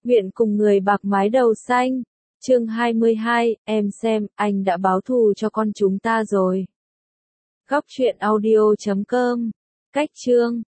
Nguyện cùng người bạc mái đầu xanh. Chương 22, em xem, anh đã báo thù cho con chúng ta rồi. Góc truyện audio.com. Cách chương